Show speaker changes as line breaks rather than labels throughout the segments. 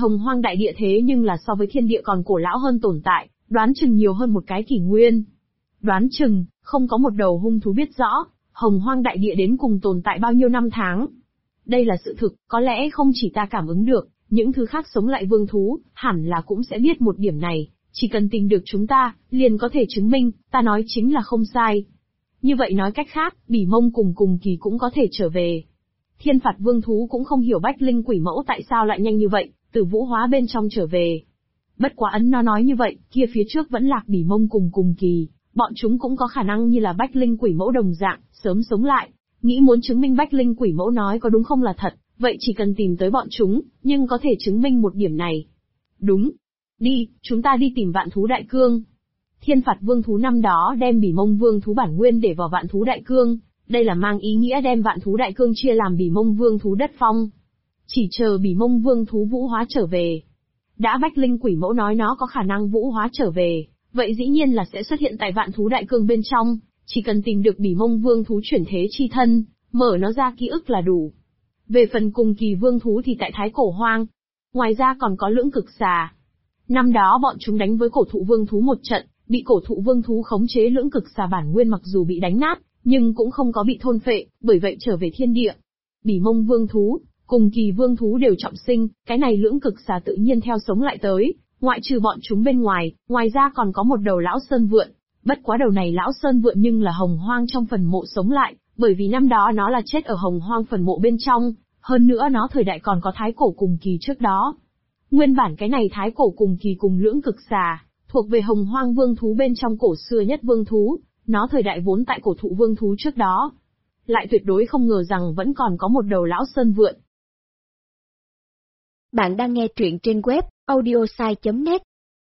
Hồng Hoang đại địa thế nhưng là so với thiên địa còn cổ lão hơn tồn tại, đoán chừng nhiều hơn một cái kỷ nguyên. Đoán chừng, không có một đầu hung thú biết rõ, Hồng Hoang đại địa đến cùng tồn tại bao nhiêu năm tháng. Đây là sự thực, có lẽ không chỉ ta cảm ứng được, những thứ khác sống lại vương thú, hẳn là cũng sẽ biết một điểm này, chỉ cần tìm được chúng ta, liền có thể chứng minh, ta nói chính là không sai. Như vậy nói cách khác, Bỉ Mông cùng Cùng Kỳ cũng có thể trở về. Thiên phạt vương thú cũng không hiểu Bách Linh Quỷ Mẫu tại sao lại nhanh như vậy, từ vũ hóa bên trong trở về. Bất quá ấn nó nói như vậy, kia phía trước vẫn lạc Bỉ Mông cùng Cùng Kỳ, bọn chúng cũng có khả năng như là Bách Linh Quỷ Mẫu đồng dạng, sớm sống lại. Nghĩ muốn chứng minh Bách Linh Quỷ Mẫu nói có đúng không là thật, vậy chỉ cần tìm tới bọn chúng, nhưng có thể chứng minh một điểm này. Đúng. Đi, chúng ta đi tìm Vạn Thú Đại Cương. Thiên phạt vương thú năm đó đem Bỉ Mông vương thú bản nguyên để vào Vạn Thú Đại Cương, đây là mang ý nghĩa đem Vạn Thú Đại Cương chia làm Bỉ Mông vương thú đất phong. Chỉ chờ Bỉ Mông vương thú vũ hóa trở về. Đã Bách Linh Quỷ Mẫu nói nó có khả năng vũ hóa trở về, vậy dĩ nhiên là sẽ xuất hiện tại Vạn Thú Đại Cương bên trong, chỉ cần tìm được Bỉ Mông vương thú chuyển thế chi thân, mở nó ra ký ức là đủ. Về phần Cùng Kỳ vương thú thì tại Thái Cổ Hoang. Ngoài ra còn có Lưỡng Cực Xà. Năm đó bọn chúng đánh với Cổ Thụ vương thú một trận, bị Cổ Thụ vương thú khống chế Lưỡng Cực Xà bản nguyên mặc dù bị đánh nát, nhưng cũng không có bị thôn phệ, bởi vậy trở về thiên địa. Bỉ Mông vương thú, Cùng Kỳ vương thú đều trọng sinh, cái này Lưỡng Cực Xà tự nhiên theo sống lại tới, ngoại trừ bọn chúng bên ngoài, ngoài ra còn có một đầu lão sơn vượn. Bất quá đầu này lão sơn vượn nhưng là Hồng Hoang trong phần mộ sống lại, bởi vì năm đó nó là chết ở Hồng Hoang phần mộ bên trong, hơn nữa nó thời đại còn có Thái Cổ Cùng Kỳ trước đó. Nguyên bản cái này Thái Cổ Cùng Kỳ cùng Lưỡng Cực Xà, thuộc về Hồng Hoang vương thú bên trong cổ xưa nhất vương thú, nó thời đại vốn tại Cổ Thụ vương thú trước đó. Lại tuyệt đối không ngờ rằng vẫn còn có một đầu lão sơn vượn.
Bạn đang nghe truyện trên web audiosai.net.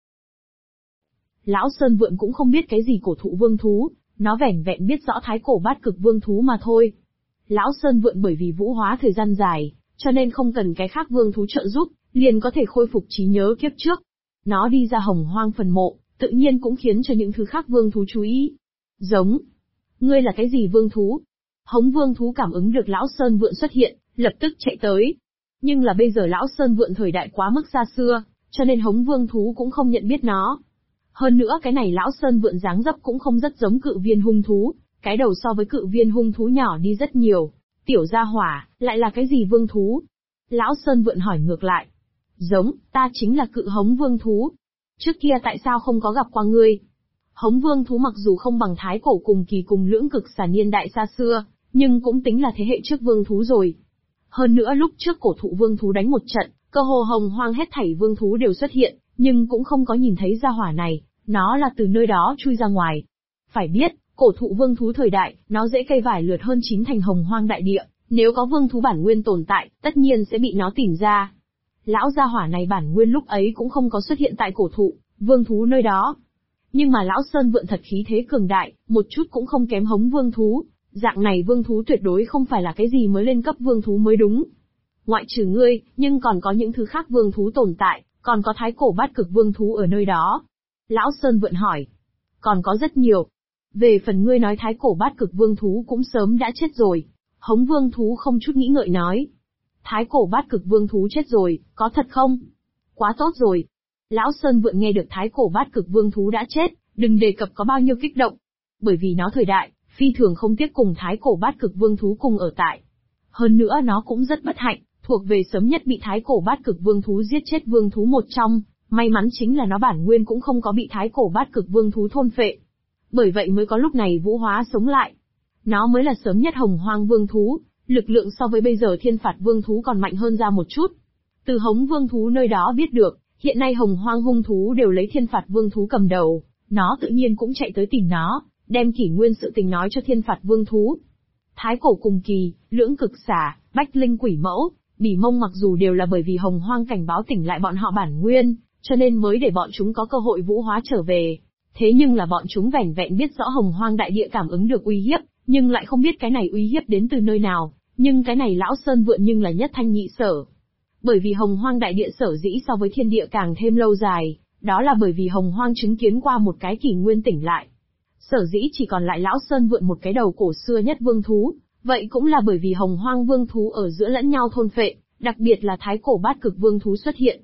Lão sơn vượn cũng không biết cái gì Cổ Thụ vương thú, nó vẻn vẹn biết rõ Thái Cổ Bát Cực vương thú mà thôi. Lão sơn vượn bởi vì vũ hóa thời gian dài, cho nên không cần cái khác vương thú trợ giúp, liền có thể khôi phục trí nhớ kiếp trước. Nó đi ra Hồng Hoang phần mộ, tự nhiên cũng khiến cho những thứ khác vương thú chú ý. Giống. Ngươi là cái gì vương thú? Hống vương thú cảm ứng được lão sơn vượn xuất hiện, lập tức chạy tới. Nhưng là bây giờ lão sơn vượn thời đại quá mức xa xưa, cho nên hống vương thú cũng không nhận biết nó. Hơn nữa cái này lão sơn vượn dáng dấp cũng không rất giống Cự Viên hung thú, cái đầu so với Cự Viên hung thú nhỏ đi rất nhiều. Tiểu gia hỏa, lại là cái gì vương thú? Lão sơn vượn hỏi ngược lại. Giống, ta chính là Cự Hống vương thú. Trước kia tại sao không có gặp qua ngươi? Hống vương thú mặc dù không bằng Thái Cổ Cùng Kỳ cùng Lưỡng Cực Xà niên đại xa xưa, nhưng cũng tính là thế hệ trước vương thú rồi. Hơn nữa lúc trước Cổ Thụ vương thú đánh một trận, cơ hồ Hồng Hoang hết thảy vương thú đều xuất hiện, nhưng cũng không có nhìn thấy gia hỏa này, nó là từ nơi đó chui ra ngoài. Phải biết, Cổ Thụ vương thú thời đại, nó dễ cây vải lượt hơn chín thành Hồng Hoang đại địa, nếu có vương thú bản nguyên tồn tại, tất nhiên sẽ bị nó tìm ra. Lão gia hỏa này bản nguyên lúc ấy cũng không có xuất hiện tại Cổ Thụ vương thú nơi đó. Nhưng mà lão sơn vượn thật khí thế cường đại, một chút cũng không kém hống vương thú, dạng này vương thú tuyệt đối không phải là cái gì mới lên cấp vương thú mới đúng. Ngoại trừ ngươi, nhưng còn có những thứ khác vương thú tồn tại, còn có Thái Cổ Bát Cực vương thú ở nơi đó. Lão sơn vượn hỏi. Còn có rất nhiều. Về phần ngươi nói Thái Cổ Bát Cực vương thú cũng sớm đã chết rồi. Hống vương thú không chút nghĩ ngợi nói. Thái Cổ Bát Cực vương thú chết rồi, có thật không? Quá tốt rồi. Lão sơn vượn nghe được Thái Cổ Bát Cực vương thú đã chết, đừng đề cập có bao nhiêu kích động. Bởi vì nó thời đại, phi thường không tiếc cùng Thái Cổ Bát Cực vương thú cùng ở tại. Hơn nữa nó cũng rất bất hạnh, thuộc về sớm nhất bị Thái Cổ Bát Cực vương thú giết chết vương thú một trong, may mắn chính là nó bản nguyên cũng không có bị Thái Cổ Bát Cực vương thú thôn phệ. Bởi vậy mới có lúc này vũ hóa sống lại. Nó mới là sớm nhất Hồng Hoang vương thú, lực lượng so với bây giờ Thiên phạt vương thú còn mạnh hơn ra một chút. Từ Hống vương thú nơi đó biết được, hiện nay Hồng Hoang hung thú đều lấy Thiên phạt vương thú cầm đầu, nó tự nhiên cũng chạy tới tìm nó, đem kỷ nguyên sự tình nói cho Thiên phạt vương thú. Thái Cổ Cùng Kỳ, Lưỡng Cực Xà, Bách Linh Quỷ Mẫu, Bỉ Mông mặc dù đều là bởi vì Hồng Hoang cảnh báo tỉnh lại bọn họ bản nguyên, cho nên mới để bọn chúng có cơ hội vũ hóa trở về. Thế nhưng là bọn chúng vẻn vẹn biết rõ Hồng Hoang đại địa cảm ứng được uy hiếp, nhưng lại không biết cái này uy hiếp đến từ nơi nào, nhưng cái này lão sơn vượn nhưng là nhất thanh nhị sở. Bởi vì Hồng Hoang đại địa sở dĩ so với thiên địa càng thêm lâu dài, đó là bởi vì Hồng Hoang chứng kiến qua một cái kỷ nguyên tỉnh lại. Sở dĩ chỉ còn lại lão sơn vượn một cái đầu cổ xưa nhất vương thú, vậy cũng là bởi vì Hồng Hoang vương thú ở giữa lẫn nhau thôn phệ, đặc biệt là Thái Cổ Bát Cực vương thú xuất hiện.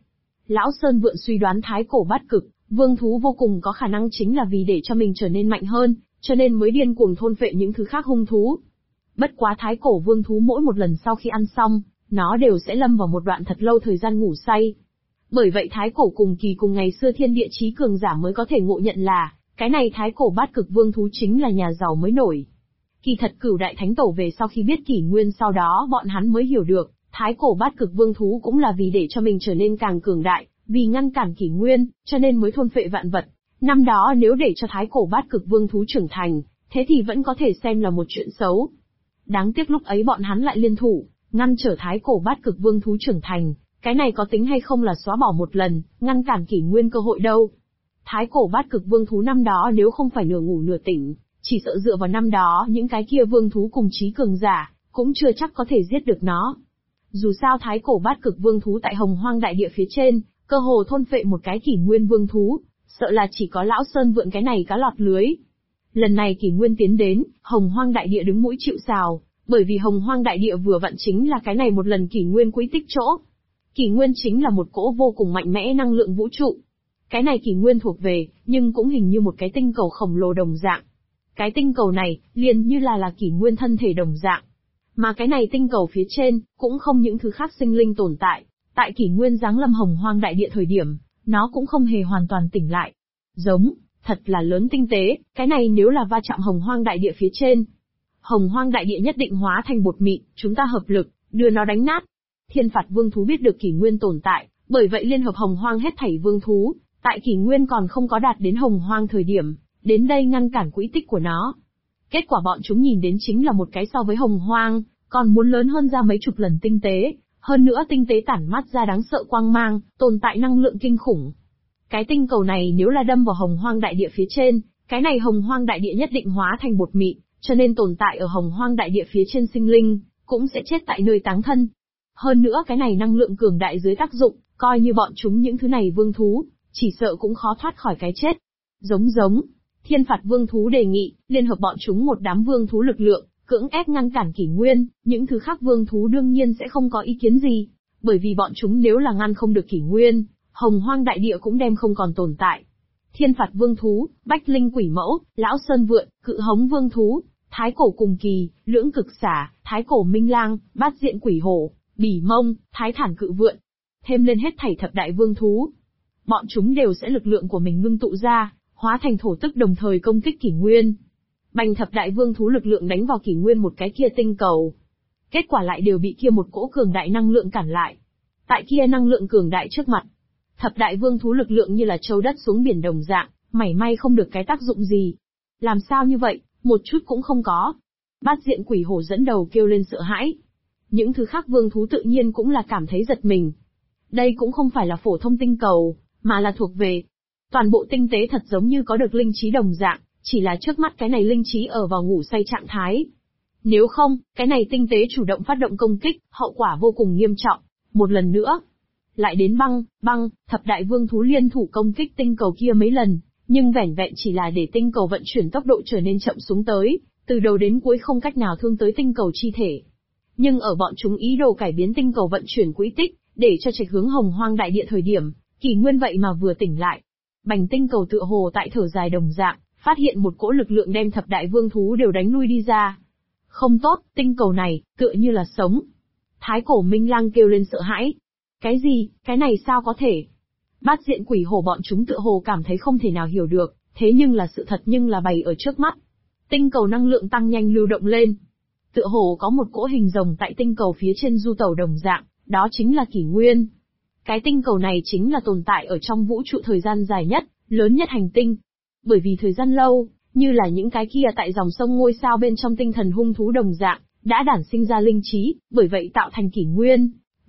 Lão Sơn Vượn suy đoán thái cổ bát cực, vương thú vô cùng có khả năng chính là vì để cho mình trở nên mạnh hơn, cho nên mới điên cuồng thôn phệ những thứ khác hung thú. Bất quá thái cổ vương thú mỗi một lần sau khi ăn xong, nó đều sẽ lâm vào một đoạn thật lâu thời gian ngủ say. Bởi vậy thái cổ cùng kỳ cùng ngày xưa thiên địa chí cường giả mới có thể ngộ nhận là, cái này thái cổ bát cực vương thú chính là nhà giàu mới nổi. Kỳ thật Cửu Đại Thánh Tổ về sau khi biết kỷ nguyên sau đó bọn hắn mới hiểu được, thái cổ bát cực vương thú cũng là vì để cho mình trở nên càng cường đại, vì ngăn cản kỷ nguyên, cho nên mới thôn phệ vạn vật. Năm đó nếu để cho thái cổ bát cực vương thú trưởng thành, thế thì vẫn có thể xem là một chuyện xấu. Đáng tiếc lúc ấy bọn hắn lại liên thủ, ngăn trở thái cổ bát cực vương thú trưởng thành, cái này có tính hay không là xóa bỏ một lần, ngăn cản kỷ nguyên cơ hội đâu. Thái cổ bát cực vương thú năm đó nếu không phải nửa ngủ nửa tỉnh, chỉ sợ dựa vào năm đó những cái kia vương thú cùng chí cường giả, cũng chưa chắc có thể giết được nó. Dù sao thái cổ bát cực vương thú tại Hồng Hoang đại địa phía trên, cơ hồ thôn phệ một cái kỷ nguyên vương thú, sợ là chỉ có Lão Sơn Vượn cái này cá lọt lưới. Lần này kỷ nguyên tiến đến, Hồng Hoang đại địa đứng mũi chịu sào, bởi vì Hồng Hoang đại địa vừa vặn chính là cái này một lần kỷ nguyên quỹ tích chỗ. Kỷ nguyên chính là một cỗ vô cùng mạnh mẽ năng lượng vũ trụ. Cái này kỷ nguyên thuộc về, nhưng cũng hình như một cái tinh cầu khổng lồ đồng dạng. Cái tinh cầu này, liền như là kỷ nguyên thân thể đồng dạng. Mà cái này tinh cầu phía trên, cũng không những thứ khác sinh linh tồn tại. Tại kỷ nguyên giáng lâm Hồng Hoang đại địa thời điểm, nó cũng không hề hoàn toàn tỉnh lại. Giống, thật là lớn tinh tế, cái này nếu là va chạm Hồng Hoang đại địa phía trên. Hồng Hoang đại địa nhất định hóa thành bột mịn, chúng ta hợp lực, đưa nó đánh nát. Thiên phạt vương thú biết được kỷ nguyên tồn tại, bởi vậy liên hợp Hồng Hoang hết thảy vương thú, tại kỷ nguyên còn không có đạt đến Hồng Hoang thời điểm, đến đây ngăn cản quỹ tích của nó. Kết quả bọn chúng nhìn đến chính là một cái so với Hồng Hoang, còn muốn lớn hơn ra mấy chục lần tinh tế, hơn nữa tinh tế tản mát ra đáng sợ quang mang, tồn tại năng lượng kinh khủng. Cái tinh cầu này nếu là đâm vào Hồng Hoang đại địa phía trên, cái này Hồng Hoang đại địa nhất định hóa thành bột mịn, cho nên tồn tại ở Hồng Hoang đại địa phía trên sinh linh, cũng sẽ chết tại nơi táng thân. Hơn nữa cái này năng lượng cường đại dưới tác dụng, coi như bọn chúng những thứ này vương thú, chỉ sợ cũng khó thoát khỏi cái chết. Giống, thiên phạt vương thú đề nghị, liên hợp bọn chúng một đám vương thú lực lượng, cưỡng ép ngăn cản kỷ nguyên, những thứ khác vương thú đương nhiên sẽ không có ý kiến gì, bởi vì bọn chúng nếu là ngăn không được kỷ nguyên, Hồng Hoang đại địa cũng đem không còn tồn tại. Thiên phạt vương thú, Bách Linh Quỷ Mẫu, Lão Sơn Vượn, Cự Hống vương thú, Thái cổ cùng kỳ, Lưỡng Cực Xả, Thái cổ Minh Lang, Bát Diện Quỷ Hổ, Bỉ Mông, Thái Thản Cự Vượn, thêm lên hết thảy thập đại vương thú. Bọn chúng đều sẽ lực lượng của mình ngưng tụ ra, hóa thành thổ tức đồng thời công kích kỷ nguyên. Bành thập đại vương thú lực lượng đánh vào kỷ nguyên một cái kia tinh cầu. Kết quả lại đều bị kia một cỗ cường đại năng lượng cản lại. Tại kia năng lượng cường đại trước mặt, thập đại vương thú lực lượng như là châu đất xuống biển đồng dạng, mảy may không được cái tác dụng gì. Làm sao như vậy, một chút cũng không có. Bát Diện Quỷ Hổ dẫn đầu kêu lên sợ hãi. Những thứ khác vương thú tự nhiên cũng là cảm thấy giật mình. Đây cũng không phải là phổ thông tinh cầu, mà là thuộc về. Toàn bộ tinh tế thật giống như có được linh trí đồng dạng, chỉ là trước mắt cái này linh trí ở vào ngủ say trạng thái. Nếu không, cái này tinh tế chủ động phát động công kích, hậu quả vô cùng nghiêm trọng. Một lần nữa, lại đến băng, thập đại vương thú liên thủ công kích tinh cầu kia mấy lần, nhưng vẻn vẹn chỉ là để tinh cầu vận chuyển tốc độ trở nên chậm xuống tới, từ đầu đến cuối không cách nào thương tới tinh cầu chi thể. Nhưng ở bọn chúng ý đồ cải biến tinh cầu vận chuyển quỹ tích, để cho trạch hướng Hồng Hoang đại địa thời điểm, kỷ nguyên vậy mà vừa tỉnh lại. Bành tinh cầu tựa hồ tại thở dài đồng dạng, phát hiện một cỗ lực lượng đem thập đại vương thú đều đánh lui đi ra. Không tốt, tinh cầu này, tựa như là sống. Thái cổ Minh Lang kêu lên sợ hãi. Cái gì, cái này sao có thể? Bát Diện Quỷ Hổ bọn chúng tựa hồ cảm thấy không thể nào hiểu được, thế nhưng là sự thật nhưng là bày ở trước mắt. Tinh cầu năng lượng tăng nhanh lưu động lên. Tựa hồ có một cỗ hình rồng tại tinh cầu phía trên du tàu đồng dạng, đó chính là kỷ nguyên. Cái tinh cầu này chính là tồn tại ở trong vũ trụ thời gian dài nhất, lớn nhất hành tinh. Bởi vì thời gian lâu, như là những cái kia tại dòng sông ngôi sao bên trong tinh thần hung thú đồng dạng, đã đản sinh ra linh trí, bởi vậy tạo thành kỷ nguyên.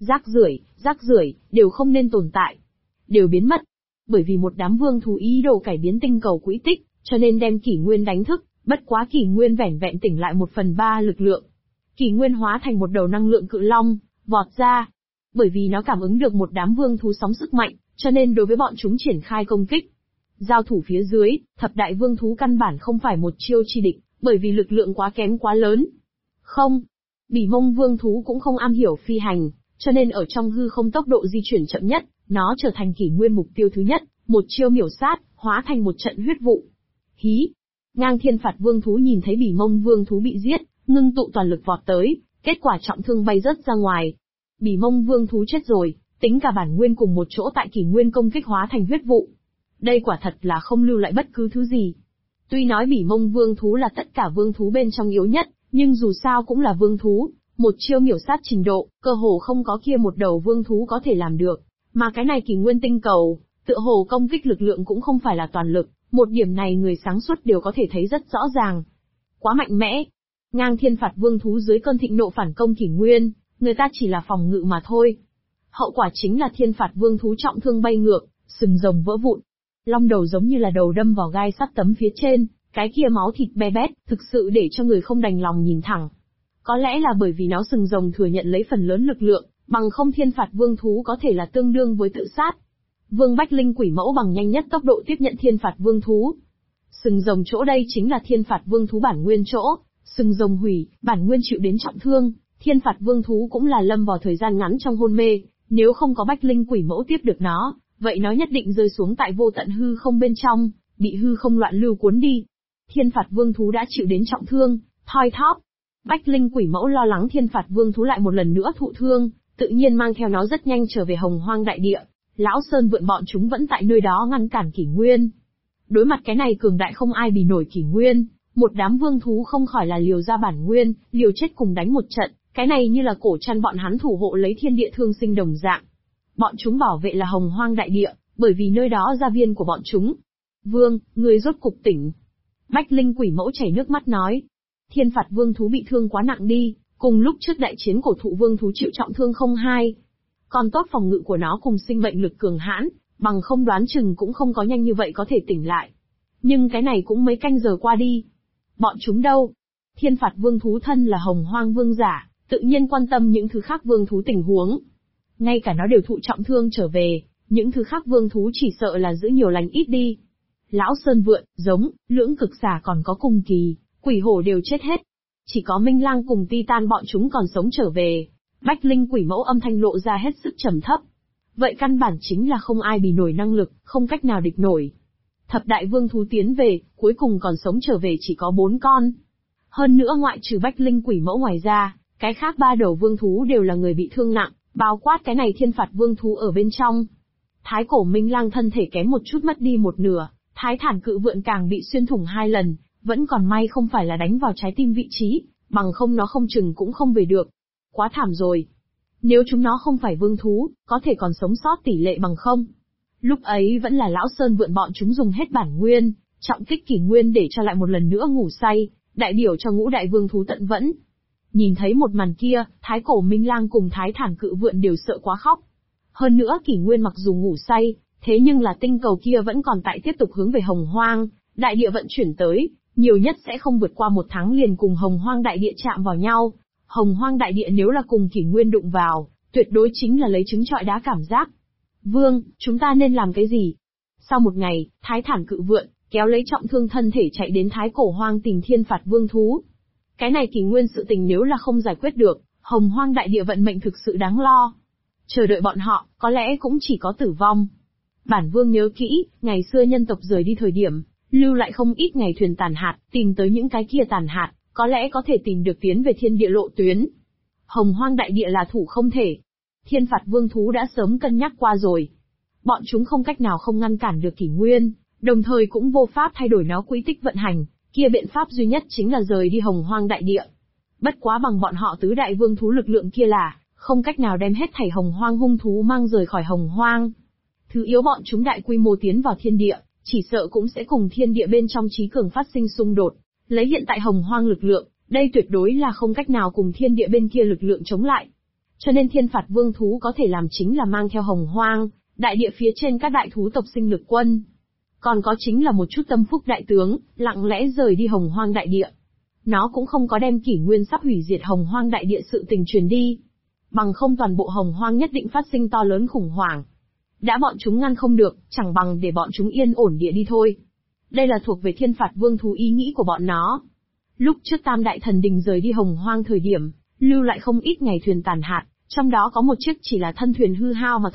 Rác rưởi, đều không nên tồn tại. Đều biến mất. Bởi vì một đám vương thú ý đồ cải biến tinh cầu quỹ tích, cho nên đem kỷ nguyên đánh thức, bất quá kỷ nguyên vẻn vẹn tỉnh lại 1/3 lực lượng. Kỷ nguyên hóa thành một đầu năng lượng cự long, vọt ra. Bởi vì nó cảm ứng được một đám vương thú sóng sức mạnh, cho nên đối với bọn chúng triển khai công kích. Giao thủ phía dưới, thập đại vương thú căn bản không phải một chiêu chi địch, bởi vì lực lượng quá kém quá lớn. Không, Bỉ Mông vương thú cũng không am hiểu phi hành, cho nên ở trong hư không tốc độ di chuyển chậm nhất, Nó trở thành kỷ nguyên mục tiêu thứ nhất, một chiêu miểu sát, hóa thành một trận huyết vụ. Hí! Ngang thiên phạt vương thú nhìn thấy bỉ mông vương thú bị giết, ngưng tụ toàn lực vọt tới, kết quả trọng thương bay rớt ra ngoài. Bỉ mông vương thú chết rồi, tính cả bản nguyên cùng một chỗ tại kỷ nguyên công kích hóa thành huyết vụ. Đây quả thật là không lưu lại bất cứ thứ gì. Tuy nói bỉ mông vương thú là tất cả vương thú bên trong yếu nhất, nhưng dù sao cũng là vương thú, một chiêu miểu sát trình độ, cơ hồ không có kia một đầu vương thú có thể làm được. Mà cái này kỷ nguyên tinh cầu, tựa hồ công kích lực lượng cũng không phải là toàn lực, một điểm này người sáng suốt đều có thể thấy rất rõ ràng. Quá mạnh mẽ. Ngang thiên phạt vương thú dưới cơn thịnh nộ phản công kỷ nguyên, người ta chỉ là phòng ngự mà thôi. Hậu quả chính là thiên phạt vương thú trọng thương bay ngược, sừng rồng vỡ vụn. Long đầu giống như là đầu đâm vào gai sắt tấm phía trên, cái kia máu thịt be bét, thực sự để cho người không đành lòng nhìn thẳng. Có lẽ là bởi vì nó sừng rồng thừa nhận lấy phần lớn lực lượng, bằng không thiên phạt vương thú có thể là tương đương với tự sát. Vương Bách Linh quỷ mẫu bằng nhanh nhất tốc độ tiếp nhận thiên phạt vương thú. Sừng rồng chỗ đây chính là thiên phạt vương thú bản nguyên chỗ, sừng rồng hủy, bản nguyên chịu đến trọng thương, thiên phạt vương thú cũng là lâm vào thời gian ngắn trong hôn mê, nếu không có Bách Linh quỷ mẫu tiếp được nó, vậy nó nhất định rơi xuống tại vô tận hư không bên trong, bị hư không loạn lưu cuốn đi. Thiên phạt vương thú đã chịu đến trọng thương, thoi thóp. Bách Linh quỷ mẫu lo lắng thiên phạt vương thú lại một lần nữa thụ thương, tự nhiên mang theo nó rất nhanh trở về Hồng Hoang đại địa. Lão Sơn vượn bọn chúng vẫn tại nơi đó ngăn cản kỷ nguyên. Đối mặt cái này cường đại không ai bì nổi kỷ nguyên, một đám vương thú không khỏi là liều ra bản nguyên, liều chết cùng đánh một trận, cái này như là cổ chăn bọn hắn thủ hộ lấy thiên địa thương sinh đồng dạng. Bọn chúng bảo vệ là Hồng Hoang đại địa, bởi vì nơi đó gia viên của bọn chúng. Vương, người rốt cục tỉnh. Bách Linh quỷ mẫu chảy nước mắt nói. Thiên phạt vương thú bị thương quá nặng đi, cùng lúc trước đại chiến cổ thụ vương thú chịu trọng thương không hai. Còn tốt phòng ngự của nó cùng sinh mệnh lực cường hãn, bằng không đoán chừng cũng không có nhanh như vậy có thể tỉnh lại. Nhưng cái này cũng mấy canh giờ qua đi. Bọn chúng đâu? Thiên phạt vương thú thân là Hồng Hoang vương giả, tự nhiên quan tâm những thứ khác vương thú tình huống. Ngay cả nó đều thụ trọng thương trở về, những thứ khác vương thú chỉ sợ là giữ nhiều lành ít đi. Lão Sơn vượn, giống, lưỡng cực xà còn có cùng kỳ, quỷ hổ đều chết hết. Chỉ có Minh Lang cùng Titan bọn chúng còn sống trở về. Bách Linh quỷ mẫu âm thanh lộ ra hết sức trầm thấp. Vậy căn bản chính là không ai bì nổi năng lực, không cách nào địch nổi. Thập đại vương thú tiến về, cuối cùng còn sống trở về chỉ có 4 con. Hơn nữa ngoại trừ Bách Linh quỷ mẫu ngoài ra, cái khác 3 đầu vương thú đều là người bị thương nặng, bao quát cái này thiên phạt vương thú ở bên trong. Thái cổ Minh Lang thân thể kém một chút mất đi một nửa, Thái thản cự vượn càng bị xuyên thủng 2 lần, vẫn còn may không phải là đánh vào trái tim vị trí, bằng không nó không chừng cũng không về được. Quá thảm rồi. Nếu chúng nó không phải vương thú, có thể còn sống sót tỷ lệ bằng không? Lúc ấy vẫn là Lão Sơn vượn bọn chúng dùng hết bản nguyên, trọng kích kỷ nguyên để cho lại một lần nữa ngủ say, đại biểu cho ngũ đại vương thú tận vẫn. Nhìn thấy một màn kia, Thái cổ Minh Lang cùng Thái thản cự vượn đều sợ quá khóc. Hơn nữa kỷ nguyên mặc dù ngủ say, thế nhưng là tinh cầu kia vẫn còn tại tiếp tục hướng về Hồng Hoang, đại địa vận chuyển tới, nhiều nhất sẽ không vượt qua 1 tháng liền cùng Hồng Hoang đại địa chạm vào nhau. Hồng Hoang đại địa nếu là cùng kỷ nguyên đụng vào, tuyệt đối chính là lấy trứng trọi đá cảm giác. Vương, chúng ta nên làm cái gì? Sau một ngày, Thái thản cự vượn, kéo lấy trọng thương thân thể chạy đến Thái cổ hoang tìm thiên phạt vương thú. Cái này kỷ nguyên sự tình nếu là không giải quyết được, Hồng Hoang đại địa vận mệnh thực sự đáng lo. Chờ đợi bọn họ, có lẽ cũng chỉ có tử vong. Bản vương nhớ kỹ, ngày xưa nhân tộc rời đi thời điểm, lưu lại không ít ngày thuyền tàn hạt, tìm tới những cái kia tàn hạt, có lẽ có thể tìm được tiến về thiên địa lộ tuyến. Hồng Hoang đại địa là thủ không thể. Thiên phạt vương thú đã sớm cân nhắc qua rồi. Bọn chúng không cách nào không ngăn cản được kỷ nguyên, đồng thời cũng vô pháp thay đổi nó quỹ tích vận hành, kia biện pháp duy nhất chính là rời đi Hồng Hoang đại địa. Bất quá bằng bọn họ tứ đại vương thú lực lượng kia là, không cách nào đem hết thảy Hồng Hoang hung thú mang rời khỏi Hồng Hoang. Thứ yếu bọn chúng đại quy mô tiến vào thiên địa, chỉ sợ cũng sẽ cùng thiên địa bên trong trí cường phát sinh xung đột. Lấy hiện tại Hồng Hoang lực lượng, đây tuyệt đối là không cách nào cùng thiên địa bên kia lực lượng chống lại. Cho nên thiên phạt vương thú có thể làm chính là mang theo Hồng Hoang, đại địa phía trên các đại thú tộc sinh lực quân. Còn có chính là một chút tâm phúc đại tướng, lặng lẽ rời đi Hồng Hoang đại địa. Nó cũng không có đem kỷ nguyên sắp hủy diệt Hồng Hoang đại địa sự tình truyền đi. Bằng không toàn bộ Hồng Hoang nhất định phát sinh to lớn khủng hoảng. Đã bọn chúng ngăn không được, chẳng bằng để bọn chúng yên ổn địa đi thôi. Đây là thuộc về thiên phạt vương thú ý nghĩ của bọn nó. Lúc trước Tam Đại Thần Đình rời đi Hồng Hoang thời điểm, lưu lại không ít ngày thuyền tàn hạt, trong đó có một chiếc chỉ là thân thuyền hư hao mà thôi,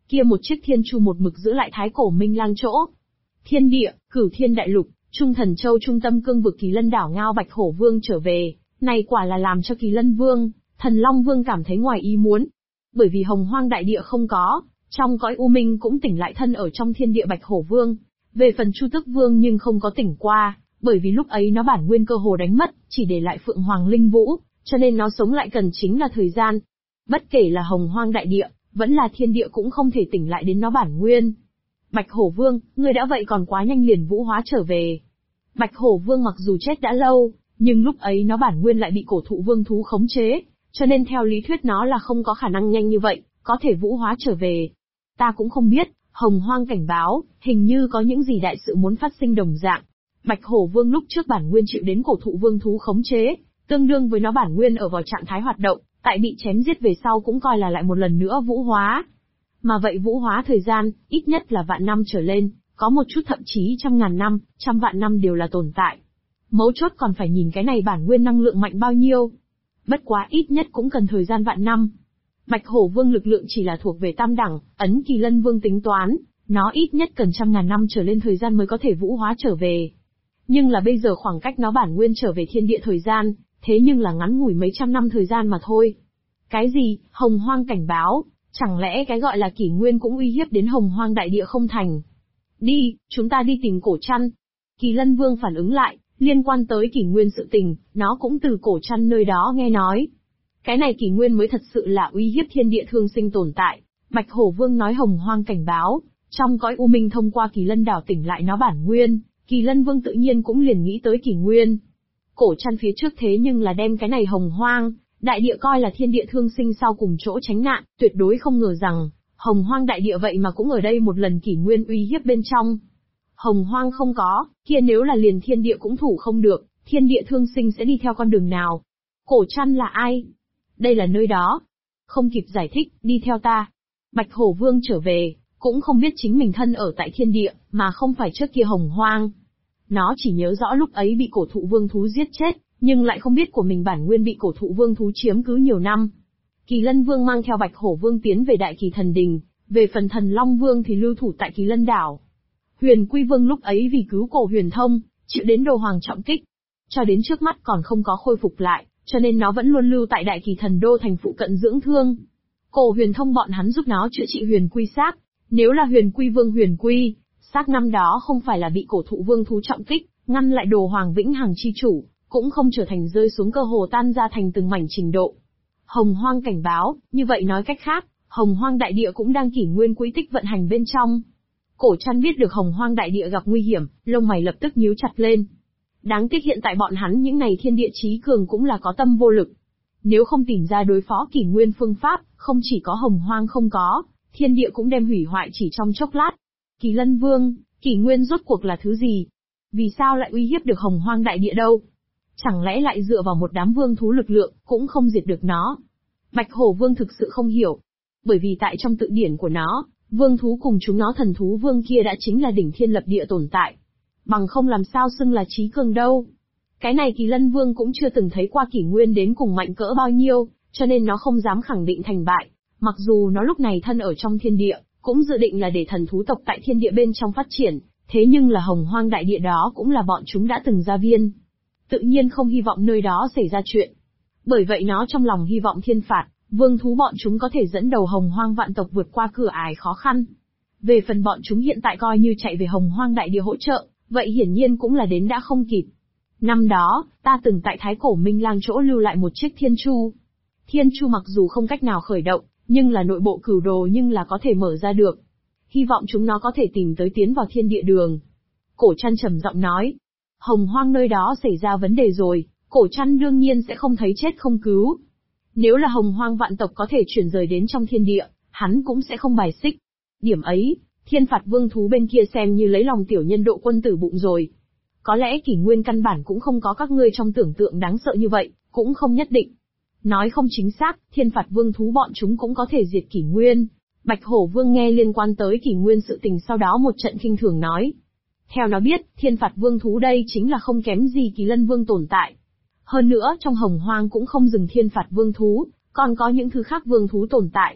Kia một chiếc thiên chu một mực giữ lại thái cổ minh lang chỗ. Thiên địa, Cửu Thiên Đại Lục, Trung Thần Châu trung tâm cương vực Kỳ Lân đảo Ngao Bạch Hổ Vương trở về, này quả là làm cho Kỳ Lân Vương, Thần Long Vương cảm thấy ngoài ý muốn. Bởi vì Hồng Hoang đại địa không có, trong cõi u minh cũng tỉnh lại thân ở trong thiên địa Bạch Hổ Vương. Về phần Chu Tước Vương nhưng không có tỉnh qua, bởi vì lúc ấy nó bản nguyên cơ hồ đánh mất, chỉ để lại Phượng Hoàng Linh Vũ, cho nên nó sống lại cần chính là thời gian. Bất kể là Hồng Hoang đại địa, vẫn là thiên địa cũng không thể tỉnh lại đến nó bản nguyên. Bạch Hổ Vương, ngươi đã vậy còn quá nhanh liền vũ hóa trở về. Bạch Hổ Vương mặc dù chết đã lâu, nhưng lúc ấy nó bản nguyên lại bị cổ thụ vương thú khống chế, cho nên theo lý thuyết nó là không có khả năng nhanh như vậy, có thể vũ hóa trở về. Ta cũng không biết, Hồng Hoang cảnh báo, hình như có những gì đại sự muốn phát sinh đồng dạng. Bạch Hổ Vương lúc trước bản nguyên chịu đến cổ thụ vương thú khống chế, tương đương với nó bản nguyên ở vào trạng thái hoạt động, tại bị chém giết về sau cũng coi là lại một lần nữa vũ hóa. Mà vậy vũ hóa thời gian, ít nhất là vạn năm trở lên, có một chút thậm chí 100.000 năm, 100 vạn năm đều là tồn tại. Mấu chốt còn phải nhìn cái này bản nguyên năng lượng mạnh bao nhiêu. Bất quá ít nhất cũng cần thời gian vạn năm. Bạch Hổ Vương lực lượng chỉ là thuộc về tam đẳng, ấn Kỳ Lân Vương tính toán, nó ít nhất cần 100.000 năm trở lên thời gian mới có thể vũ hóa trở về. Nhưng là bây giờ khoảng cách nó bản nguyên trở về thiên địa thời gian, thế nhưng là ngắn ngủi mấy trăm năm thời gian mà thôi. Cái gì, Hồng Hoang cảnh báo, chẳng lẽ cái gọi là kỷ nguyên cũng uy hiếp đến Hồng Hoang đại địa không thành? Đi, chúng ta đi tìm Cổ Trăn. Kỳ Lân Vương phản ứng lại, liên quan tới kỷ nguyên sự tình, nó cũng từ Cổ Trăn nơi đó nghe nói. Cái này kỷ nguyên mới thật sự là uy hiếp thiên địa thương sinh tồn tại. Bạch Hổ Vương nói Hồng Hoang cảnh báo, trong cõi u minh thông qua Kỳ Lân đảo tỉnh lại nó bản nguyên, Kỳ Lân Vương tự nhiên cũng liền nghĩ tới kỷ nguyên. Cổ Trăn phía trước thế nhưng là đem cái này Hồng Hoang đại địa coi là thiên địa thương sinh sau cùng chỗ tránh nạn, tuyệt đối không ngờ rằng, Hồng Hoang đại địa vậy mà cũng ở đây một lần kỷ nguyên uy hiếp bên trong. Hồng Hoang không có, kia nếu là liền thiên địa cũng thủ không được, thiên địa thương sinh sẽ đi theo con đường nào? Cổ Trăn là ai? Đây là nơi đó. Không kịp giải thích, đi theo ta. Bạch Hổ Vương trở về, cũng không biết chính mình thân ở tại thiên địa, mà không phải trước kia Hồng Hoang. Nó chỉ nhớ rõ lúc ấy bị cổ thụ vương thú giết chết, nhưng lại không biết của mình bản nguyên bị cổ thụ vương thú chiếm cứ nhiều năm. Kỳ Lân Vương mang theo Bạch Hổ Vương tiến về Đại Kỳ Thần Đình, về phần Thần Long Vương thì lưu thủ tại Kỳ Lân đảo. Huyền Quy Vương lúc ấy vì cứu cổ Huyền Thông, chịu đến Đồ Hoàng trọng kích. Cho đến trước mắt còn không có khôi phục lại, cho nên nó vẫn luôn lưu tại Đại Kỳ Thần Đô thành phụ cận dưỡng thương. Cổ Huyền Thông bọn hắn giúp nó chữa trị Huyền Quy xác. Nếu là Huyền Quy Vương Huyền Quy, xác năm đó không phải là bị cổ thụ vương thú trọng kích, ngăn lại Đồ Hoàng vĩnh hằng chi chủ, cũng không trở thành rơi xuống cơ hồ tan ra thành từng mảnh trình độ. Hồng Hoang cảnh báo, như vậy nói cách khác, Hồng Hoang đại địa cũng đang kỷ nguyên quỹ tích vận hành bên trong. Cổ Trăn biết được Hồng Hoang đại địa gặp nguy hiểm, lông mày lập tức nhíu chặt lên. Đáng tiếc hiện tại bọn hắn những này thiên địa chí cường cũng là có tâm vô lực. Nếu không tìm ra đối phó kỷ nguyên phương pháp, không chỉ có Hồng Hoang không có, thiên địa cũng đem hủy hoại chỉ trong chốc lát. Kỳ Lân Vương, kỷ nguyên rốt cuộc là thứ gì? Vì sao lại uy hiếp được Hồng Hoang đại địa đâu? Chẳng lẽ lại dựa vào một đám vương thú lực lượng, cũng không diệt được nó? Bạch Hổ Vương thực sự không hiểu. Bởi vì tại trong tự điển của nó, vương thú cùng chúng nó thần thú vương kia đã chính là đỉnh thiên lập địa tồn tại. Bằng không làm sao xưng là chí cường đâu. Cái này Kỳ Lân Vương cũng chưa từng thấy qua kỷ nguyên đến cùng mạnh cỡ bao nhiêu, cho nên nó không dám khẳng định thành bại. Mặc dù nó lúc này thân ở trong thiên địa, cũng dự định là để thần thú tộc tại thiên địa bên trong phát triển, thế nhưng là Hồng Hoang đại địa đó cũng là bọn chúng đã từng gia viên. Tự nhiên không hy vọng nơi đó xảy ra chuyện. Bởi vậy nó trong lòng hy vọng thiên phạt, vương thú bọn chúng có thể dẫn đầu Hồng Hoang vạn tộc vượt qua cửa ải khó khăn. Về phần bọn chúng hiện tại coi như chạy về Hồng Hoang đại địa hỗ trợ, vậy hiển nhiên cũng là đến đã không kịp. Năm đó, ta từng tại Thái Cổ Minh Lang chỗ lưu lại một chiếc thiên chu. Thiên chu mặc dù không cách nào khởi động, nhưng là nội bộ cửu đồ nhưng là có thể mở ra được. Hy vọng chúng nó có thể tìm tới tiến vào thiên địa đường. Cổ Trăn trầm giọng nói. Hồng Hoang nơi đó xảy ra vấn đề rồi, Cổ Trăn đương nhiên sẽ không thấy chết không cứu. Nếu là Hồng Hoang vạn tộc có thể chuyển rời đến trong thiên địa, hắn cũng sẽ không bài xích. Điểm ấy, thiên phạt vương thú bên kia xem như lấy lòng tiểu nhân độ quân tử bụng rồi. Có lẽ kỷ nguyên căn bản cũng không có các ngươi trong tưởng tượng đáng sợ như vậy, cũng không nhất định. Nói không chính xác, thiên phạt vương thú bọn chúng cũng có thể diệt kỷ nguyên. Bạch Hổ Vương nghe liên quan tới kỷ nguyên sự tình sau đó một trận khinh thường nói. Theo nó biết, thiên phạt vương thú đây chính là không kém gì Kỳ Lân Vương tồn tại. Hơn nữa trong Hồng Hoang cũng không dừng thiên phạt vương thú, còn có những thứ khác vương thú tồn tại.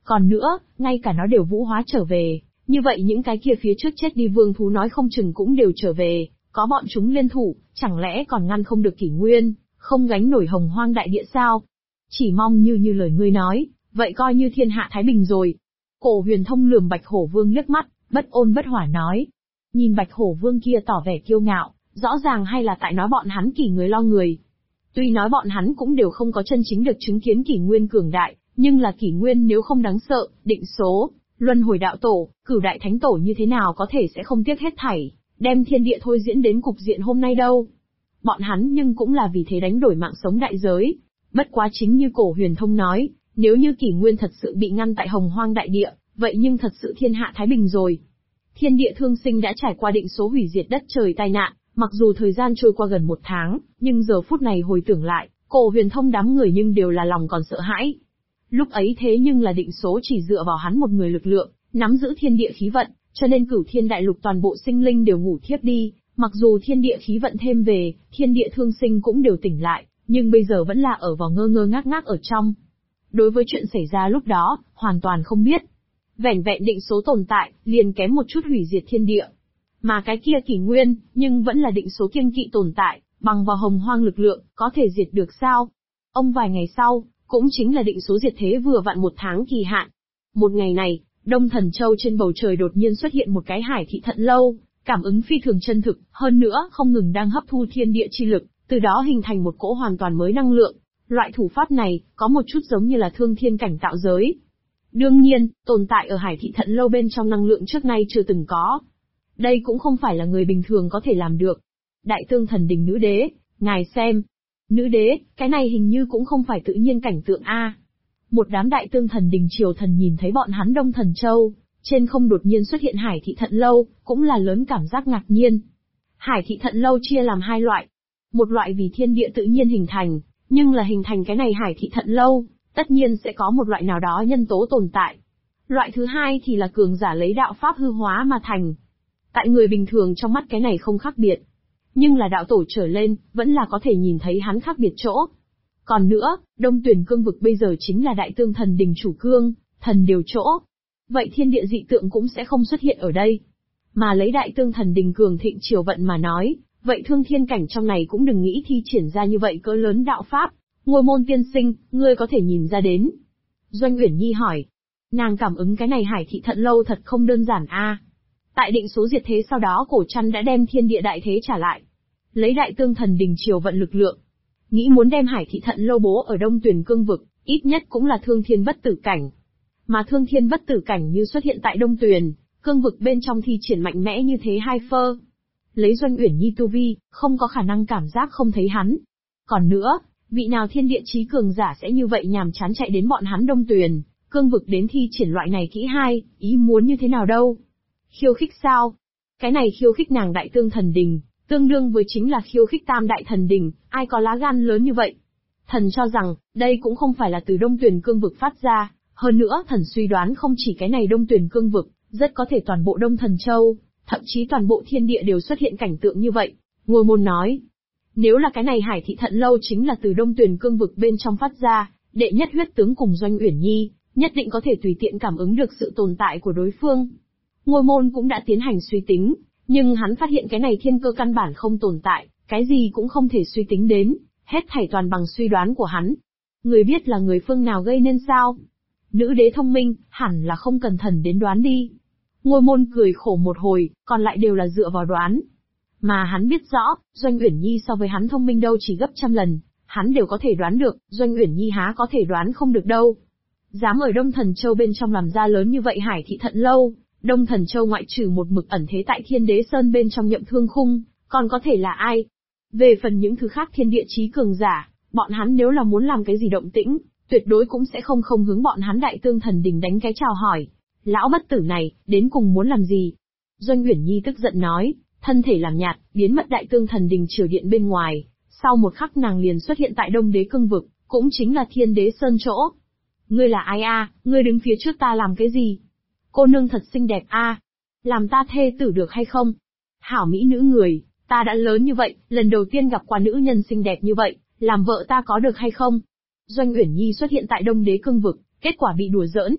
Còn nữa, ngay cả nó đều vũ hóa trở về, như vậy những cái kia phía trước chết đi vương thú nói không chừng cũng đều trở về, có bọn chúng liên thủ, chẳng lẽ còn ngăn không được kỷ nguyên, không gánh nổi hồng hoang đại địa sao? Chỉ mong như lời ngươi nói, vậy coi như thiên hạ thái bình rồi. Cổ Huyền Thông lườm Bạch Hổ Vương liếc mắt, bất ôn bất hỏa nói. Nhìn Bạch Hổ Vương kia tỏ vẻ kiêu ngạo, rõ ràng hay là tại nói bọn hắn kỷ người lo người. Tuy nói bọn hắn cũng đều không có chân chính được chứng kiến kỷ nguyên cường đại, nhưng là kỷ nguyên nếu không đáng sợ, định số, luân hồi đạo tổ, cửu đại thánh tổ như thế nào có thể sẽ không tiếc hết thảy, đem thiên địa thôi diễn đến cục diện hôm nay đâu. Bọn hắn nhưng cũng là vì thế đánh đổi mạng sống đại giới. Bất quá chính như Cổ Huyền Thông nói, nếu như kỷ nguyên thật sự bị ngăn tại hồng hoang đại địa, vậy nhưng thật sự thiên hạ thái bình rồi. Thiên địa thương sinh đã trải qua định số hủy diệt đất trời tai nạn, mặc dù thời gian trôi qua gần 1 tháng, nhưng giờ phút này hồi tưởng lại, Cổ Huyền Thông đám người nhưng đều là lòng còn sợ hãi. Lúc ấy thế nhưng là định số chỉ dựa vào hắn một người lực lượng, nắm giữ thiên địa khí vận, cho nên cửu thiên đại lục toàn bộ sinh linh đều ngủ thiếp đi, mặc dù thiên địa khí vận thêm về, thiên địa thương sinh cũng đều tỉnh lại, nhưng bây giờ vẫn là ở vào ngơ ngơ ngác ngác ở trong. Đối với chuyện xảy ra lúc đó, hoàn toàn không biết. Vẻn vẹn định số tồn tại, liền kém một chút hủy diệt thiên địa. Mà cái kia kỷ nguyên, nhưng vẫn là định số kiêng kỵ tồn tại, bằng vào hồng hoang lực lượng, có thể diệt được sao? Ông vài ngày sau, cũng chính là định số diệt thế vừa vặn 1 tháng kỳ hạn. Một ngày này, Đông Thần Châu trên bầu trời đột nhiên xuất hiện một cái hải thị thận lâu, cảm ứng phi thường chân thực, hơn nữa không ngừng đang hấp thu thiên địa chi lực, từ đó hình thành một cỗ hoàn toàn mới năng lượng. Loại thủ pháp này, có một chút giống như là thương thiên cảnh tạo giới. Đương nhiên, tồn tại ở hải thị thận lâu bên trong năng lượng trước nay chưa từng có. Đây cũng không phải là người bình thường có thể làm được. Đại Tương Thần Đình nữ đế, ngài xem. Nữ đế, cái này hình như cũng không phải tự nhiên cảnh tượng a. Một đám Đại Tương Thần Đình triều thần nhìn thấy bọn hắn Đông Thần Châu, trên không đột nhiên xuất hiện hải thị thận lâu, cũng là lớn cảm giác ngạc nhiên. Hải thị thận lâu chia làm 2 loại. Một loại vì thiên địa tự nhiên hình thành, nhưng là hình thành cái này hải thị thận lâu, tất nhiên sẽ có một loại nào đó nhân tố tồn tại. Loại thứ hai thì là cường giả lấy đạo pháp hư hóa mà thành. Tại người bình thường trong mắt cái này không khác biệt. Nhưng là đạo tổ trở lên, vẫn là có thể nhìn thấy hắn khác biệt chỗ. Còn nữa, Đông Tuyển cương vực bây giờ chính là Đại Tương Thần Đình chủ cương, thần điều chỗ. Vậy thiên địa dị tượng cũng sẽ không xuất hiện ở đây. Mà lấy Đại Tương Thần Đình cường thịnh triều vận mà nói, vậy thương thiên cảnh trong này cũng đừng nghĩ thi triển ra như vậy cỡ lớn đạo pháp. Ngôi môn tiên sinh, ngươi có thể nhìn ra đến. Doanh Uyển Nhi hỏi. Nàng cảm ứng cái này hải thị thận lâu thật không đơn giản a. Tại định số diệt thế sau đó Cổ Trăn đã đem thiên địa đại thế trả lại. Lấy Đại Tương Thần Đình triều vận lực lượng. Nghĩ muốn đem hải thị thận lâu bố ở Đông Tuyển cương vực, ít nhất cũng là thương thiên bất tử cảnh. Mà thương thiên bất tử cảnh như xuất hiện tại Đông Tuyển, cương vực bên trong thi triển mạnh mẽ như thế hai phơ. Lấy Doanh Uyển Nhi tu vi, không có khả năng cảm giác không thấy hắn. Còn nữa, vị nào thiên địa chí cường giả sẽ như vậy nhàm chán chạy đến bọn hắn Đông Tuyển, cương vực đến thi triển loại này kỹ hai, ý muốn như thế nào đâu? Khiêu khích sao? Cái này khiêu khích nàng Đại Tương Thần Đình, tương đương với chính là khiêu khích Tam Đại Thần Đình, ai có lá gan lớn như vậy? Thần cho rằng, đây cũng không phải là từ Đông Tuyển cương vực phát ra, hơn nữa thần suy đoán không chỉ cái này Đông Tuyển cương vực, rất có thể toàn bộ Đông Thần Châu, thậm chí toàn bộ thiên địa đều xuất hiện cảnh tượng như vậy. Ngôi môn nói, nếu là cái này hải thị thận lâu chính là từ Đông Tuyển cương vực bên trong phát ra, đệ nhất huyết tướng cùng Doanh Uyển Nhi, nhất định có thể tùy tiện cảm ứng được sự tồn tại của đối phương. Ngôi môn cũng đã tiến hành suy tính, nhưng hắn phát hiện cái này thiên cơ căn bản không tồn tại, cái gì cũng không thể suy tính đến, hết thảy toàn bằng suy đoán của hắn. Người biết là người phương nào gây nên sao? Nữ đế thông minh, hẳn là không cần thần đến đoán đi. Ngôi môn cười khổ một hồi, còn lại đều là dựa vào đoán. Mà hắn biết rõ, Doanh Uyển Nhi so với hắn thông minh đâu chỉ gấp trăm lần, hắn đều có thể đoán được, Doanh Uyển Nhi há có thể đoán không được đâu. Dám ở Đông Thần Châu bên trong làm ra lớn như vậy hải thị thận lâu, Đông Thần Châu ngoại trừ một mực ẩn thế tại Thiên Đế Sơn bên trong Nhậm Thương Khung, còn có thể là ai? Về phần những thứ khác thiên địa chí cường giả, bọn hắn nếu là muốn làm cái gì động tĩnh, tuyệt đối cũng sẽ không hướng bọn hắn Đại Tương Thần Đình đánh cái chào hỏi. Lão bất tử này, đến cùng muốn làm gì? Doanh Uyển Nhi tức giận nói, thân thể làm nhạt, biến mất Đại Tương Thần Đình triều điện bên ngoài, sau một khắc nàng liền xuất hiện tại Đông Đế cương vực, cũng chính là Thiên Đế Sơn chỗ. Ngươi là ai a? Ngươi đứng phía trước ta làm cái gì? Cô nương thật xinh đẹp a, làm ta thê tử được hay không? Hảo mỹ nữ người, ta đã lớn như vậy, lần đầu tiên gặp qua nữ nhân xinh đẹp như vậy, làm vợ ta có được hay không? Doanh Uyển Nhi xuất hiện tại Đông Đế cương vực, kết quả bị đùa giỡn.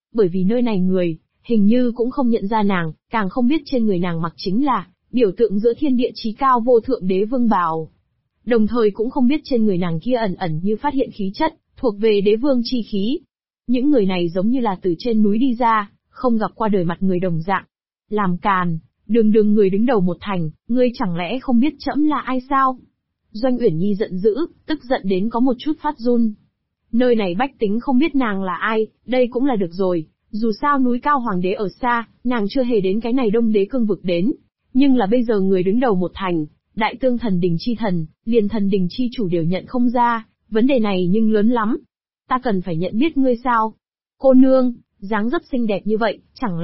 bởi vì nơi này người, hình như cũng không nhận ra nàng, càng không biết trên người nàng mặc chính là biểu tượng giữa thiên địa chí cao vô thượng đế vương bào. Đồng thời cũng không biết trên người nàng kia ẩn ẩn như phát hiện khí chất, thuộc về đế vương chi khí. Những người này giống như là từ trên núi đi ra, không gặp qua đời mặt người đồng dạng. Làm càn, đường đường người đứng đầu một thành, ngươi chẳng lẽ không biết trẫm là ai sao? Doanh Uyển Nhi giận dữ, tức giận đến có một chút phát run. Nơi này bách tính không biết nàng là ai, đây cũng là được rồi, dù sao núi cao hoàng đế ở xa, nàng chưa hề đến cái này Đông Đế cương vực đến. Nhưng là bây giờ người đứng đầu một thành, đại tương thần đình chi thần, liền thần đình chi chủ đều nhận không ra, vấn đề này nhưng lớn lắm. Ta cần phải nhận biết ngươi sao? Cô nương, dáng dấp xinh đẹp như vậy,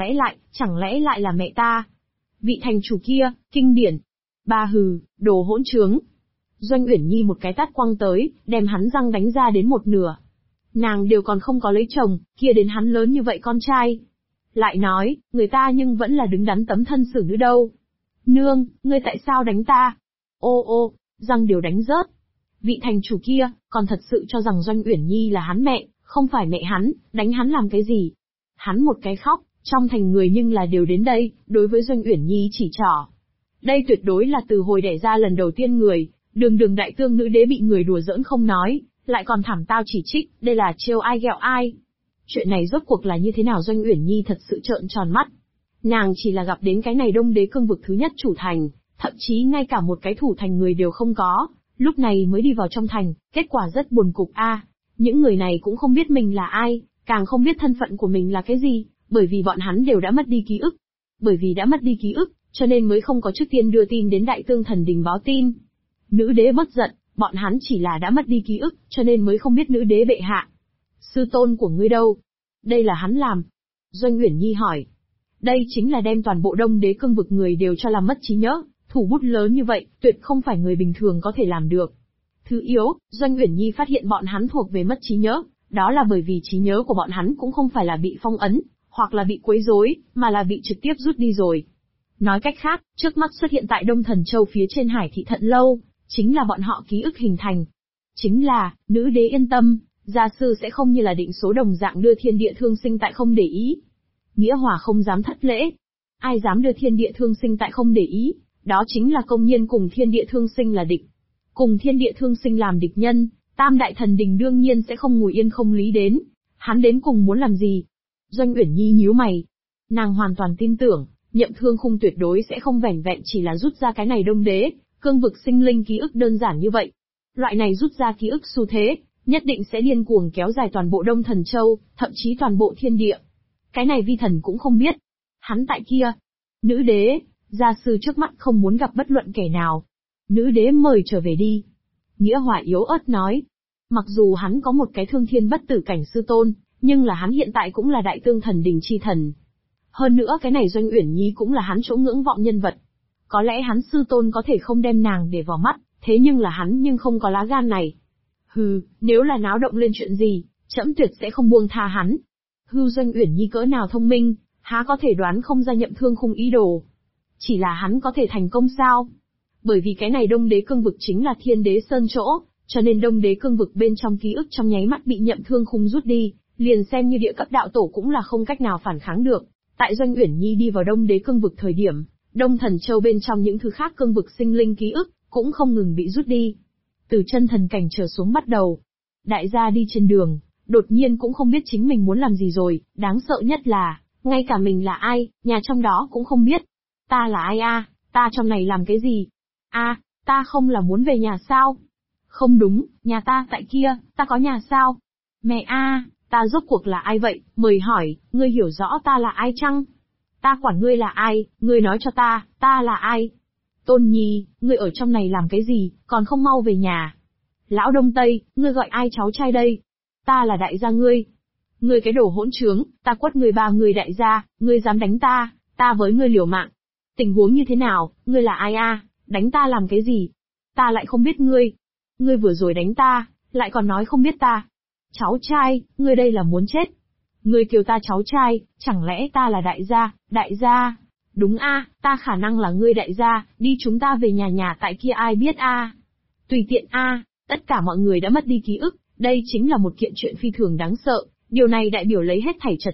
chẳng lẽ lại là mẹ ta? Vị thành chủ kia, kinh điển. Ba hừ, đồ hỗn trướng. Doanh Uyển Nhi một cái tát quăng tới, đem hắn răng đánh ra đến một nửa. Nàng đều còn không có lấy chồng, kia đến hắn lớn như vậy con trai. Lại nói, người ta nhưng vẫn là đứng đắn tấm thân xử nữ đâu. Nương, ngươi tại sao đánh ta? Ô, răng đều đánh rớt. Vị thành chủ kia, còn thật sự cho rằng Doanh Uyển Nhi là hắn mẹ, không phải mẹ hắn, đánh hắn làm cái gì? Hắn một cái khóc, trong thành người nhưng là đều đến đây, đối với Doanh Uyển Nhi chỉ trỏ. Đây tuyệt đối là từ hồi đẻ ra lần đầu tiên người, đường đại tương nữ đế bị người đùa giỡn không nói, lại còn thảm tao chỉ trích, đây là trêu ai ghẹo ai. Chuyện này rốt cuộc là như thế nào? Doanh Uyển Nhi thật sự trợn tròn mắt. Nàng chỉ là gặp đến cái này Đông Đế cương vực thứ nhất chủ thành, thậm chí ngay cả một cái thủ thành người đều không có, lúc này mới đi vào trong thành, kết quả rất buồn cục a. Những người này cũng không biết mình là ai, càng không biết thân phận của mình là cái gì, bởi vì bọn hắn đều đã mất đi ký ức. Bởi vì đã mất đi ký ức, cho nên mới không có trước tiên đưa tin đến Đại Tương Thần Đình báo tin. Nữ đế bất giận, bọn hắn chỉ là đã mất đi ký ức, cho nên mới không biết nữ đế bệ hạ. Sư tôn của ngươi đâu? Đây là hắn làm. Doanh Uyển Nhi hỏi. Đây chính là đem toàn bộ Đông Đế cương vực người đều cho làm mất trí nhớ, thủ bút lớn như vậy, tuyệt không phải người bình thường có thể làm được. Thứ yếu, Doanh Uyển Nhi phát hiện bọn hắn thuộc về mất trí nhớ, đó là bởi vì trí nhớ của bọn hắn cũng không phải là bị phong ấn, hoặc là bị quấy rối, mà là bị trực tiếp rút đi rồi. Nói cách khác, trước mắt xuất hiện tại Đông Thần Châu phía trên Hải Thị Thận Lâu, chính là bọn họ ký ức hình thành. Chính là, nữ đế yên tâm, gia sư sẽ không như là định số đồng dạng đưa thiên địa thương sinh tại không để ý. Nghĩa Hòa không dám thất lễ. Ai dám đưa thiên địa thương sinh tại không để ý, đó chính là công nhiên cùng thiên địa thương sinh là địch. Cùng thiên địa thương sinh làm địch nhân, Tam Đại Thần Đình đương nhiên sẽ không ngồi yên không lý đến. Hắn đến cùng muốn làm gì? Doanh Uyển Nhi nhíu mày. Nàng hoàn toàn tin tưởng, Nhậm Thương Khung tuyệt đối sẽ không vẻn vẹn chỉ là rút ra cái này Đông Đế cương vực sinh linh ký ức đơn giản như vậy. Loại này rút ra ký ức xu thế, nhất định sẽ điên cuồng kéo dài toàn bộ Đông Thần Châu, thậm chí toàn bộ thiên địa. Cái này vi thần cũng không biết. Hắn tại kia. Nữ đế, gia sư trước mắt không muốn gặp bất luận kẻ nào. Nữ đế mời trở về đi. Nghĩa Hòa yếu ớt nói. Mặc dù hắn có một cái thương thiên bất tử cảnh sư tôn, nhưng là hắn hiện tại cũng là Đại Tương Thần Đình chi thần. Hơn nữa cái này Doanh Uyển Nhi cũng là hắn chỗ ngưỡng vọng nhân vật. Có lẽ hắn sư tôn có thể không đem nàng để vào mắt, thế nhưng là hắn nhưng không có lá gan này. Hừ, nếu là náo động lên chuyện gì, trẫm tuyệt sẽ không buông tha hắn. Hư Doanh Uyển Nhi cỡ nào thông minh, há có thể đoán không ra Nhậm Thương Khung ý đồ. Chỉ là hắn có thể thành công sao? Bởi vì cái này Đông Đế cương vực chính là Thiên Đế Sơn chỗ, cho nên Đông Đế cương vực bên trong ký ức trong nháy mắt bị Nhậm Thương Khung rút đi, liền xem như địa cấp đạo tổ cũng là không cách nào phản kháng được. Tại Doanh Uyển Nhi đi vào Đông Đế cương vực thời điểm, Đông Thần Châu bên trong những thứ khác cương vực sinh linh ký ức cũng không ngừng bị rút đi. Từ chân thần cảnh trở xuống bắt đầu, đại gia đi trên đường, đột nhiên cũng không biết chính mình muốn làm gì rồi, đáng sợ nhất là, ngay cả mình là ai, nhà trong đó cũng không biết. Ta là ai a? Ta trong này làm cái gì? A, ta không là muốn về nhà sao? Không đúng, nhà ta tại kia, ta có nhà sao? Mẹ a, ta rốt cuộc là ai vậy? Mời hỏi, ngươi hiểu rõ ta là ai chăng? Ta quản ngươi là ai, ngươi nói cho ta là ai? Tôn Nhi, ngươi ở trong này làm cái gì, còn không mau về nhà? Lão Đông Tây, ngươi gọi ai cháu trai đây? Ta là đại gia ngươi. Ngươi cái đồ hỗn trướng, ta quất ngươi ba người đại gia, ngươi dám đánh ta với ngươi liều mạng. Tình huống như thế nào, ngươi là ai a? Đánh ta làm cái gì? Ta lại không biết ngươi. Ngươi vừa rồi đánh ta, lại còn nói không biết ta. Cháu trai, ngươi đây là muốn chết. Ngươi kêu ta cháu trai, chẳng lẽ ta là đại gia? Đúng a, ta khả năng là ngươi đại gia, đi chúng ta về nhà tại kia ai biết a? Tùy tiện a, tất cả mọi người đã mất đi ký ức, đây chính là một kiện chuyện phi thường đáng sợ, điều này đại biểu lấy hết thảy trật tự,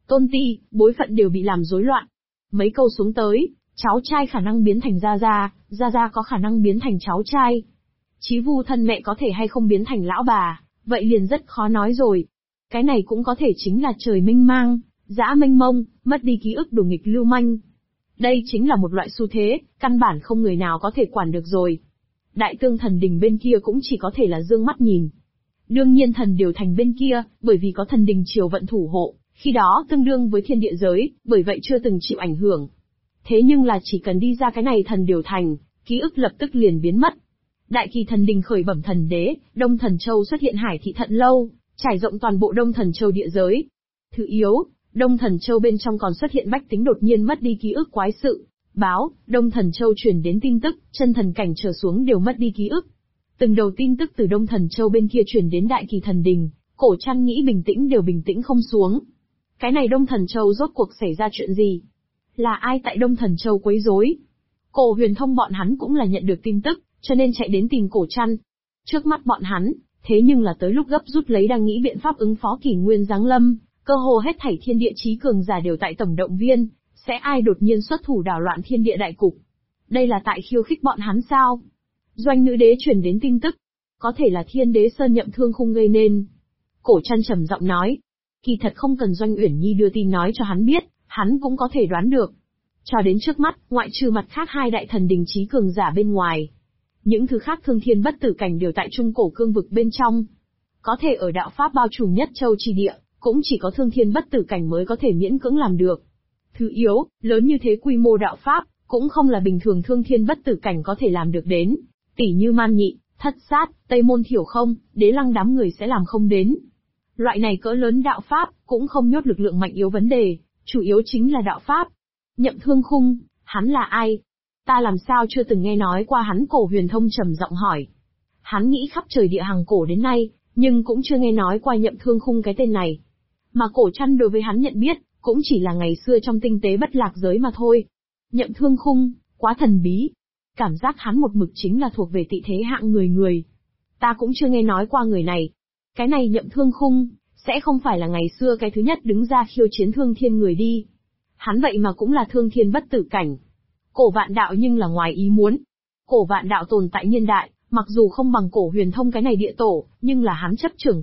tôn ti, bối phận đều bị làm rối loạn. Mấy câu xuống tới, cháu trai khả năng biến thành gia gia, gia gia có khả năng biến thành cháu trai. Chí vu thân mẹ có thể hay không biến thành lão bà, vậy liền rất khó nói rồi. Cái này cũng có thể chính là trời mênh mang, dã mênh mông, mất đi ký ức đổ nghịch lưu manh. Đây chính là một loại xu thế, căn bản không người nào có thể quản được rồi. Đại tương thần đình bên kia cũng chỉ có thể là dương mắt nhìn. Đương nhiên thần điều thành bên kia, bởi vì có thần đình triều vận thủ hộ, khi đó tương đương với thiên địa giới, bởi vậy chưa từng chịu ảnh hưởng. Thế nhưng là chỉ cần đi ra cái này thần điều thành, ký ức lập tức liền biến mất. Đại kỳ thần đình khởi bẩm thần đế, Đông Thần Châu xuất hiện Hải Thị Thận Lâu, trải rộng toàn bộ Đông Thần Châu địa giới. Thứ yếu, Đông Thần Châu bên trong còn xuất hiện bách tính đột nhiên mất đi ký ức quái sự. Báo, Đông Thần Châu truyền đến tin tức, chân thần cảnh trở xuống đều mất đi ký ức. Từng đầu tin tức từ Đông Thần Châu bên kia truyền đến Đại Kỳ Thần Đình, Cổ Trăn nghĩ bình tĩnh đều bình tĩnh không xuống. Cái này Đông Thần Châu rốt cuộc xảy ra chuyện gì? Là ai tại Đông Thần Châu quấy rối? Cổ Huyền Thông bọn hắn cũng là nhận được tin tức, cho nên chạy đến tìm Cổ Trăn. Trước mắt bọn hắn, thế nhưng là tới lúc gấp rút lấy đang nghĩ biện pháp ứng phó kỷ nguyên giáng lâm, cơ hồ hết thảy thiên địa chí cường giả đều tại tổng động viên, sẽ ai đột nhiên xuất thủ đảo loạn thiên địa đại cục. Đây là tại khiêu khích bọn hắn sao? Doanh nữ đế truyền đến tin tức, có thể là Thiên Đế Sơn Nhậm Thương Khung gây nên. Cổ Trăn trầm giọng nói, kỳ thật không cần Doanh Uyển Nhi đưa tin nói cho hắn biết, hắn cũng có thể đoán được. Cho đến trước mắt, ngoại trừ mặt khác hai đại thần đình chí cường giả bên ngoài, những thứ khác thương thiên bất tử cảnh đều tại trung cổ cương vực bên trong. Có thể ở đạo pháp bao trùm nhất châu chi địa, cũng chỉ có thương thiên bất tử cảnh mới có thể miễn cưỡng làm được. Thứ yếu, lớn như thế quy mô đạo pháp, cũng không là bình thường thương thiên bất tử cảnh có thể làm được đến. Tỷ như Man Nhị, Thất Sát, Tây Môn Thiểu Không, Đế Lăng đám người sẽ làm không đến. Loại này cỡ lớn đạo pháp, cũng không nhốt lực lượng mạnh yếu vấn đề, chủ yếu chính là đạo pháp. Nhậm Thương Khung, hắn là ai? Ta làm sao chưa từng nghe nói qua hắn? Cổ Huyền Thông trầm giọng hỏi. Hắn nghĩ khắp trời địa hàng cổ đến nay, nhưng cũng chưa nghe nói qua Nhậm Thương Khung cái tên này. Mà Cổ Trăn đối với hắn nhận biết, cũng chỉ là ngày xưa trong tinh tế bất lạc giới mà thôi. Nhậm Thương Khung, quá thần bí. Cảm giác hắn một mực chính là thuộc về tị thế hạng người. Ta cũng chưa nghe nói qua người này. Cái này Nhậm Thương Khung, sẽ không phải là ngày xưa cái thứ nhất đứng ra khiêu chiến thương thiên người đi. Hắn vậy mà cũng là thương thiên bất tử cảnh. Cổ Vạn Đạo nhưng là ngoài ý muốn. Cổ Vạn Đạo tồn tại niên đại, mặc dù không bằng Cổ Huyền Thông cái này địa tổ, nhưng là hắn chấp trưởng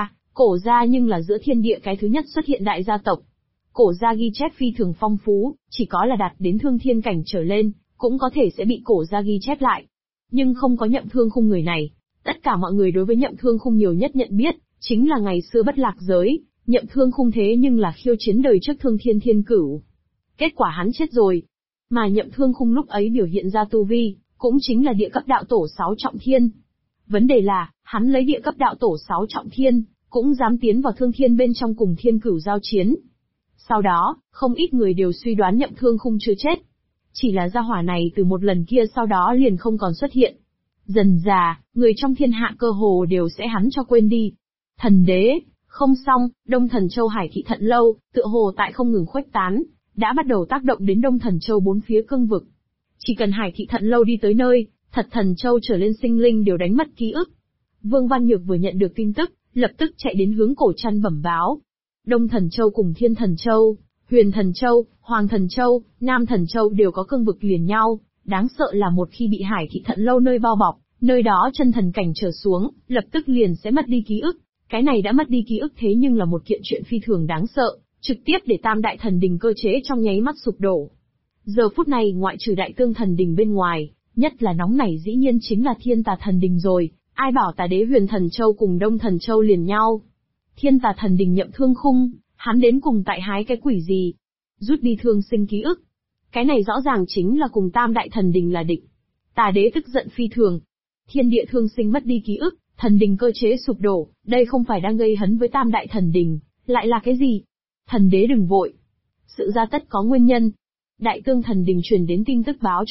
Cổ gia nhưng là giữa thiên địa cái thứ nhất xuất hiện đại gia tộc. Cổ gia ghi chép phi thường phong phú, chỉ có là đạt đến thương thiên cảnh trở lên, cũng có thể sẽ bị Cổ gia ghi chép lại. Nhưng không có Nhậm Thương Khung người này. Tất cả mọi người đối với Nhậm Thương Khung nhiều nhất nhận biết, chính là ngày xưa bất lạc giới, Nhậm Thương Khung thế nhưng là khiêu chiến đời trước thương thiên thiên cửu. Kết quả hắn chết rồi. Mà Nhậm Thương Khung lúc ấy biểu hiện ra tu vi, cũng chính là địa cấp đạo tổ 6 trọng thiên. Vấn đề là, hắn lấy địa cấp đạo tổ 6 trọng thiên, cũng dám tiến vào thương thiên bên trong cùng thiên cửu giao chiến. Sau đó, không ít người đều suy đoán Nhậm Thương Khung chưa chết. Chỉ là gia hỏa này từ một lần kia sau đó liền không còn xuất hiện. Dần dà, người trong thiên hạ cơ hồ đều sẽ hắn cho quên đi. Thần đế, không xong, Đông Thần Châu Hải Thị Thận Lâu, tựa hồ tại không ngừng khuếch tán, đã bắt đầu tác động đến Đông Thần Châu bốn phía cương vực. Chỉ cần Hải Thị Thận Lâu đi tới nơi, Thật Thần Châu trở lên sinh linh đều đánh mất ký ức. Vương Văn Nhược vừa nhận được tin tức, lập tức chạy đến hướng Cổ Trăn bẩm báo. Đông Thần Châu cùng Thiên Thần Châu, Huyền Thần Châu, Hoàng Thần Châu, Nam Thần Châu đều có cương vực liền nhau, đáng sợ là một khi bị Hải Thị Thận Lâu nơi bao bọc, nơi đó chân thần cảnh trở xuống, lập tức liền sẽ mất đi ký ức. Cái này đã mất đi ký ức thế nhưng là một kiện chuyện phi thường đáng sợ, trực tiếp để Tam Đại Thần Đình cơ chế trong nháy mắt sụp đổ. Giờ phút này ngoại trừ Đại Tương Thần Đình bên ngoài, nhất là nóng nảy dĩ nhiên chính là Thiên Tà Thần Đình rồi, ai bảo Tà Đế Huyền Thần Châu cùng Đông Thần Châu liền nhau. Thiên Tà Thần Đình Nhậm Thương Khung, hắn đến cùng tại hái cái quỷ gì? Rút đi thương sinh ký ức. Cái này rõ ràng chính là cùng Tam Đại Thần Đình là địch. Tà Đế tức giận phi thường. Thiên địa thương sinh mất đi ký ức, thần đình cơ chế sụp đổ, đây không phải đang gây hấn với Tam Đại Thần Đình, lại là cái gì? Thần đế đừng vội. Sự ra tất có nguyên nhân. Đại Tương Thần Đình truyền đến tin tức báo